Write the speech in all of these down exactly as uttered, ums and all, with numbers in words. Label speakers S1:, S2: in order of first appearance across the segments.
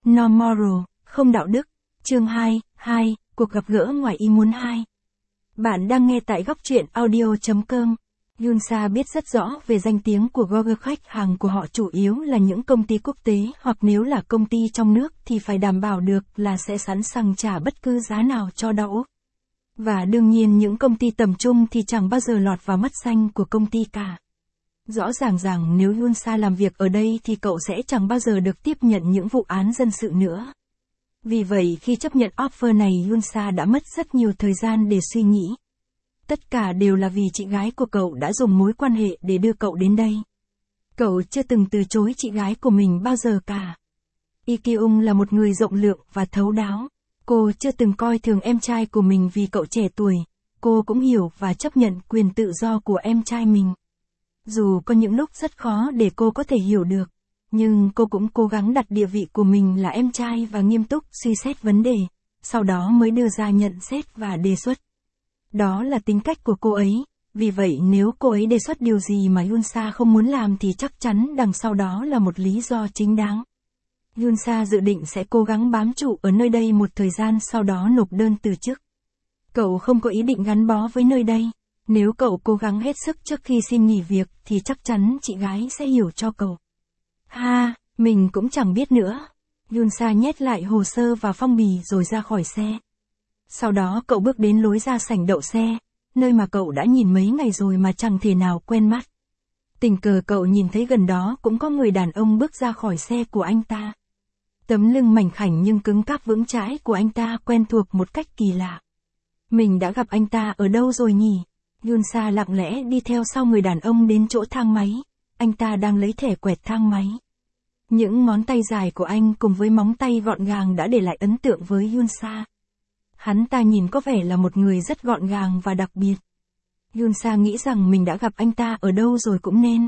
S1: No moral, không đạo đức. Chương hai, hai, cuộc gặp gỡ ngoài ý muốn hai. Bạn đang nghe tại góc truyện audio chấm com. Yunsa biết rất rõ về danh tiếng của Google, khách hàng của họ chủ yếu là những công ty quốc tế, hoặc nếu là công ty trong nước thì phải đảm bảo được là sẽ sẵn sàng trả bất cứ giá nào cho đậu. Và đương nhiên những công ty tầm trung thì chẳng bao giờ lọt vào mắt xanh của công ty cả. Rõ ràng rằng nếu Yunsa làm việc ở đây thì cậu sẽ chẳng bao giờ được tiếp nhận những vụ án dân sự nữa. Vì vậy khi chấp nhận offer này, Yunsa đã mất rất nhiều thời gian để suy nghĩ. Tất cả đều là vì chị gái của cậu đã dùng mối quan hệ để đưa cậu đến đây. Cậu chưa từng từ chối chị gái của mình bao giờ cả. Lee Kyung là một người rộng lượng và thấu đáo. Cô chưa từng coi thường em trai của mình vì cậu trẻ tuổi. Cô cũng hiểu và chấp nhận quyền tự do của em trai mình. Dù có những lúc rất khó để cô có thể hiểu được, nhưng cô cũng cố gắng đặt địa vị của mình là em trai và nghiêm túc suy xét vấn đề, sau đó mới đưa ra nhận xét và đề xuất. Đó là tính cách của cô ấy, vì vậy nếu cô ấy đề xuất điều gì mà Yunsa không muốn làm thì chắc chắn đằng sau đó là một lý do chính đáng. Yunsa dự định sẽ cố gắng bám trụ ở nơi đây một thời gian, sau đó nộp đơn từ chức. Cậu không có ý định gắn bó với nơi đây. Nếu cậu cố gắng hết sức trước khi xin nghỉ việc thì chắc chắn chị gái sẽ hiểu cho cậu. Ha, mình cũng chẳng biết nữa. Yunsa nhét lại hồ sơ vào phong bì rồi ra khỏi xe. Sau đó cậu bước đến lối ra sảnh đậu xe, nơi mà cậu đã nhìn mấy ngày rồi mà chẳng thể nào quen mắt. Tình cờ cậu nhìn thấy gần đó cũng có người đàn ông bước ra khỏi xe của anh ta. Tấm lưng mảnh khảnh nhưng cứng cáp vững chãi của anh ta quen thuộc một cách kỳ lạ. Mình đã gặp anh ta ở đâu rồi nhỉ? Yunsa lặng lẽ đi theo sau người đàn ông đến chỗ thang máy. Anh ta đang lấy thẻ quẹt thang máy. Những ngón tay dài của anh cùng với móng tay gọn gàng đã để lại ấn tượng với Yunsa. Hắn ta nhìn có vẻ là một người rất gọn gàng và đặc biệt. Yunsa nghĩ rằng mình đã gặp anh ta ở đâu rồi cũng nên.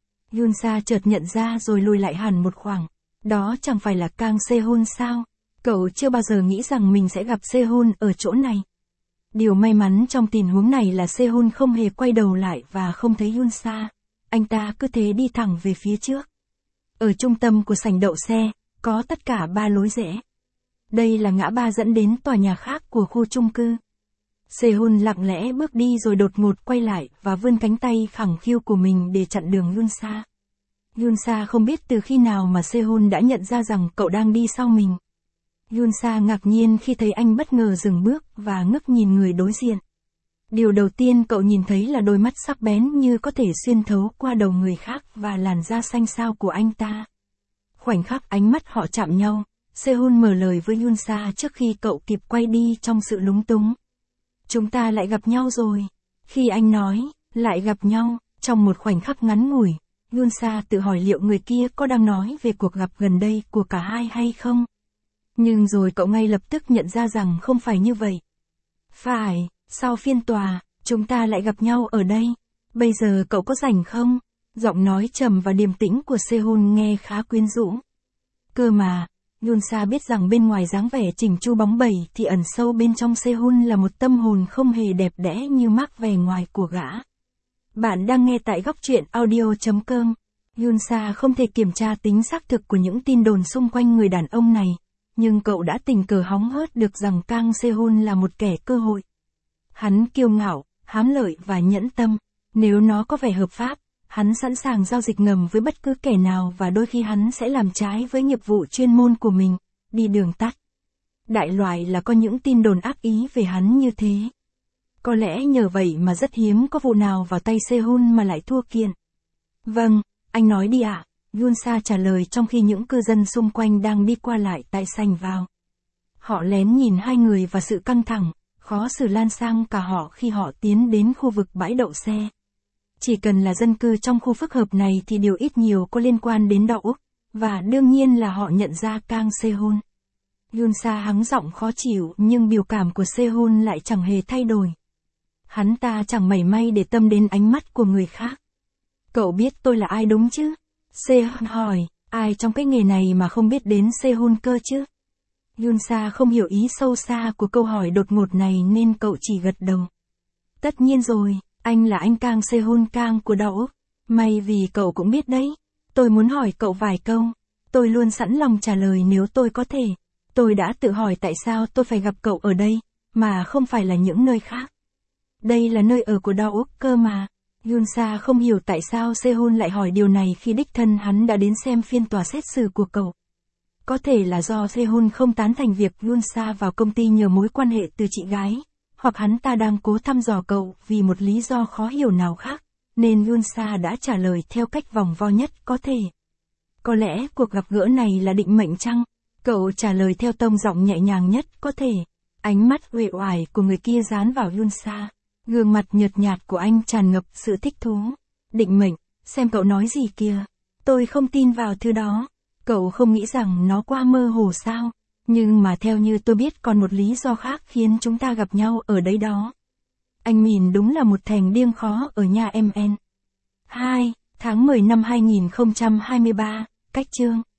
S1: Yunsa chợt nhận ra rồi lùi lại hẳn một khoảng. Đó chẳng phải là Kang Sehun sao? Cậu chưa bao giờ nghĩ rằng mình sẽ gặp Sehun ở chỗ này. Điều may mắn trong tình huống này là Sehun không hề quay đầu lại và không thấy Yunsa. Anh ta cứ thế đi thẳng về phía trước. Ở trung tâm của sảnh đậu xe, có tất cả ba lối rẽ. Đây là ngã ba dẫn đến tòa nhà khác của khu chung cư. Sehun lặng lẽ bước đi rồi đột ngột quay lại và vươn cánh tay khẳng khiu của mình để chặn đường Yunsa. Yunsa không biết từ khi nào mà Sehun đã nhận ra rằng cậu đang đi sau mình. Yunsa ngạc nhiên khi thấy anh bất ngờ dừng bước và ngước nhìn người đối diện. Điều đầu tiên cậu nhìn thấy là đôi mắt sắc bén như có thể xuyên thấu qua đầu người khác và làn da xanh xao của anh ta. Khoảnh khắc ánh mắt họ chạm nhau, Sehun mở lời với Yunsa trước khi cậu kịp quay đi trong sự lúng túng. Chúng ta lại gặp nhau rồi. Khi anh nói, lại gặp nhau, trong một khoảnh khắc ngắn ngủi, Yunsa tự hỏi liệu người kia có đang nói về cuộc gặp gần đây của cả hai hay không. Nhưng rồi cậu ngay lập tức nhận ra rằng không phải như vậy. Phải, sau phiên tòa, chúng ta lại gặp nhau ở đây. Bây giờ cậu có rảnh không? Giọng nói trầm và điềm tĩnh của Sehun nghe khá quyến rũ. Cơ mà, Yunsa biết rằng bên ngoài dáng vẻ chỉnh chu bóng bẩy thì ẩn sâu bên trong Sehun là một tâm hồn không hề đẹp đẽ như mác vẻ ngoài của gã. Bạn đang nghe tại góc truyện audio chấm com. Yunsa không thể kiểm tra tính xác thực của những tin đồn xung quanh người đàn ông này. Nhưng cậu đã tình cờ hóng hớt được rằng Kang Sehun là một kẻ cơ hội. Hắn kiêu ngạo, hám lợi và nhẫn tâm. Nếu nó có vẻ hợp pháp, hắn sẵn sàng giao dịch ngầm với bất cứ kẻ nào và đôi khi hắn sẽ làm trái với nghiệp vụ chuyên môn của mình, đi đường tắt. Đại loại là có những tin đồn ác ý về hắn như thế. Có lẽ nhờ vậy mà rất hiếm có vụ nào vào tay Sehun mà lại thua kiện. Vâng, anh nói đi ạ. Yunsa trả lời trong khi những cư dân xung quanh đang đi qua lại tại sảnh vào. Họ lén nhìn hai người và sự căng thẳng, khó xử lan sang cả họ khi họ tiến đến khu vực bãi đậu xe. Chỉ cần là dân cư trong khu phức hợp này thì điều ít nhiều có liên quan đến đậu, và đương nhiên là họ nhận ra Kang Sehun. Yunsa hắng giọng khó chịu nhưng biểu cảm của Sehun lại chẳng hề thay đổi. Hắn ta chẳng mảy may để tâm đến ánh mắt của người khác. Cậu biết tôi là ai đúng chứ? Sehun hỏi, ai trong cái nghề này mà không biết đến Sehun cơ chứ? Yunsa không hiểu ý sâu xa của câu hỏi đột ngột này nên cậu chỉ gật đầu. Tất nhiên rồi, anh là anh Kang Sehun Kang của đậu. May vì cậu cũng biết đấy. Tôi muốn hỏi cậu vài câu. Tôi luôn sẵn lòng trả lời nếu tôi có thể. Tôi đã tự hỏi tại sao tôi phải gặp cậu ở đây, mà không phải là những nơi khác. Đây là nơi ở của Daok cơ mà. Yunsa không hiểu tại sao Sehun lại hỏi điều này khi đích thân hắn đã đến xem phiên tòa xét xử của cậu. Có thể là do Sehun không tán thành việc Yunsa vào công ty nhờ mối quan hệ từ chị gái, hoặc hắn ta đang cố thăm dò cậu vì một lý do khó hiểu nào khác, nên Yunsa đã trả lời theo cách vòng vo nhất có thể. Có lẽ cuộc gặp gỡ này là định mệnh chăng? Cậu trả lời theo tông giọng nhẹ nhàng nhất có thể. Ánh mắt uể oải của người kia dán vào Yunsa. Gương mặt nhợt nhạt của anh tràn ngập sự thích thú. Định mệnh, xem cậu nói gì kìa. Tôi không tin vào thứ đó. Cậu không nghĩ rằng nó quá mơ hồ sao? Nhưng mà theo như tôi biết còn một lý do khác khiến chúng ta gặp nhau ở đấy đó. Anh Mìn đúng là một thằng điên khó ở nhà em en. hai. Tháng mười năm hai nghìn không trăm hai mươi ba, cách chương.